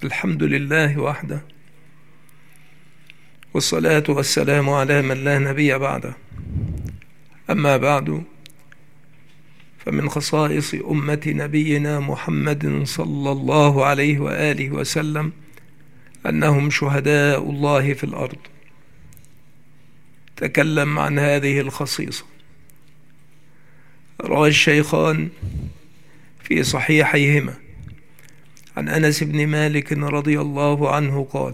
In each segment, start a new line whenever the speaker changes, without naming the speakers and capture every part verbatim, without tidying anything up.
الحمد لله وحده، والصلاة والسلام على من لا نبي بعده. أما بعد، فمن خصائص أمة نبينا محمد صلى الله عليه وآله وسلم أنهم شهداء الله في الأرض. تكلم عن هذه الخصيصة. روى الشيخان في صحيحيهما عن أنس بن مالك رضي الله عنه قال: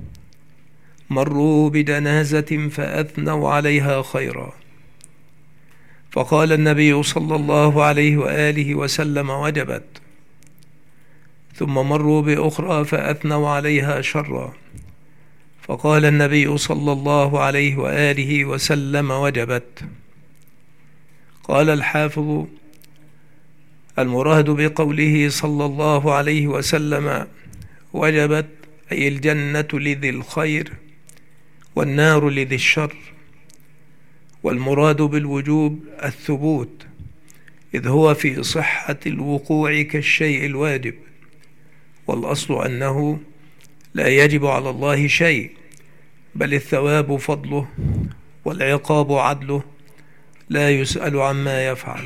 مروا بجنازة فأثنوا عليها خيرا، فقال النبي صلى الله عليه وآله وسلم: وجبت. ثم مروا بأخرى فأثنوا عليها شرا، فقال النبي صلى الله عليه وآله وسلم: وجبت. قال الحافظ: المراد بقوله صلى الله عليه وسلم وجبت أي الجنة لذي الخير والنار لذي الشر، والمراد بالوجوب الثبوت، إذ هو في صحة الوقوع كالشيء الواجب، والأصل أنه لا يجب على الله شيء، بل الثواب فضله والعقاب عدله، لا يسأل عما يفعل.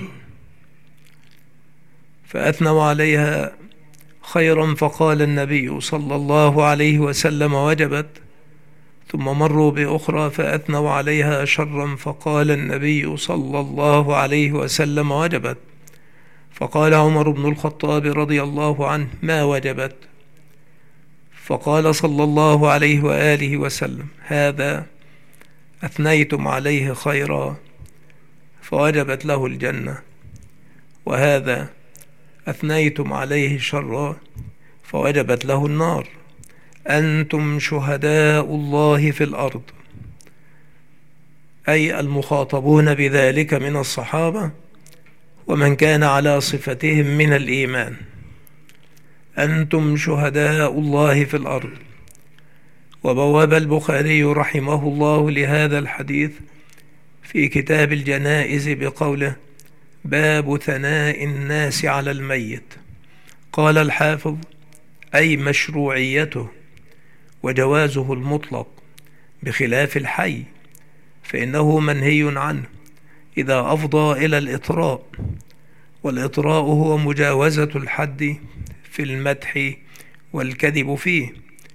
فأثنوا عليها خيرا، فقال النبي صلى الله عليه وسلم: وجبت. ثم مروا بأخرى فأثنوا عليها شرا، فقال النبي صلى الله عليه وسلم: وجبت. فقال عمر بن الخطاب رضي الله عنه: ما وجبت؟ فقال صلى الله عليه وآله وسلم: هذا أثنيتم عليه خيرا فوجبت له الجنة، وهذا أثنيتم عليه شرا فوجبت له النار. أنتم شهداء الله في الأرض، أي المخاطبون بذلك من الصحابة ومن كان على صفتهم من الإيمان. أنتم شهداء الله في الأرض. وبواب البخاري رحمه الله لهذا الحديث في كتاب الجنائز بقوله: باب ثناء الناس على الميت. قال الحافظ: أي مشروعيته وجوازه المطلق، بخلاف الحي فإنه منهي عنه إذا أفضى إلى الإطراء، والإطراء هو مجاوزة الحد في المدح والكذب فيه،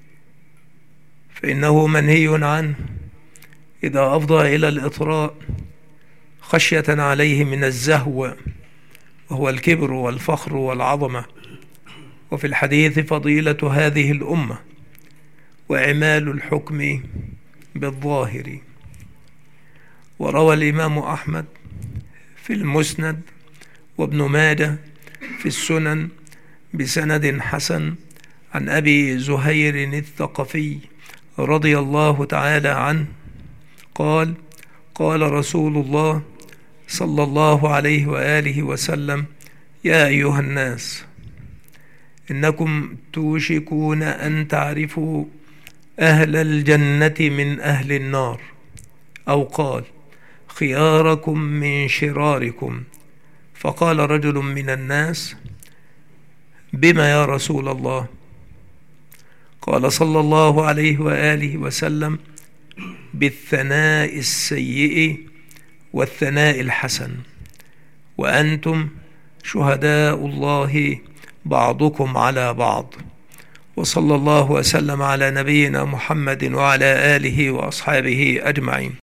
فإنه منهي عنه إذا أفضى إلى الإطراء خشية عليه من الزهو، وهو الكبر والفخر والعظمة. وفي الحديث فضيلة هذه الأمة وإعمال الحكم بالظاهر. وروى الإمام أحمد في المسند وابن ماجه في السنن بسند حسن عن أبي زهير الثقفي رضي الله تعالى عنه قال: قال رسول الله صلى الله عليه وآله وسلم: يا أيها الناس، إنكم توشكون أن تعرفوا أهل الجنة من أهل النار، أو قال: خياركم من شراركم. فقال رجل من الناس: بما يا رسول الله؟ قال صلى الله عليه وآله وسلم: بالثناء السيء والثناء الحسن، وأنتم شهداء الله بعضكم على بعض. وصلى الله وسلم على نبينا محمد وعلى آله وأصحابه أجمعين.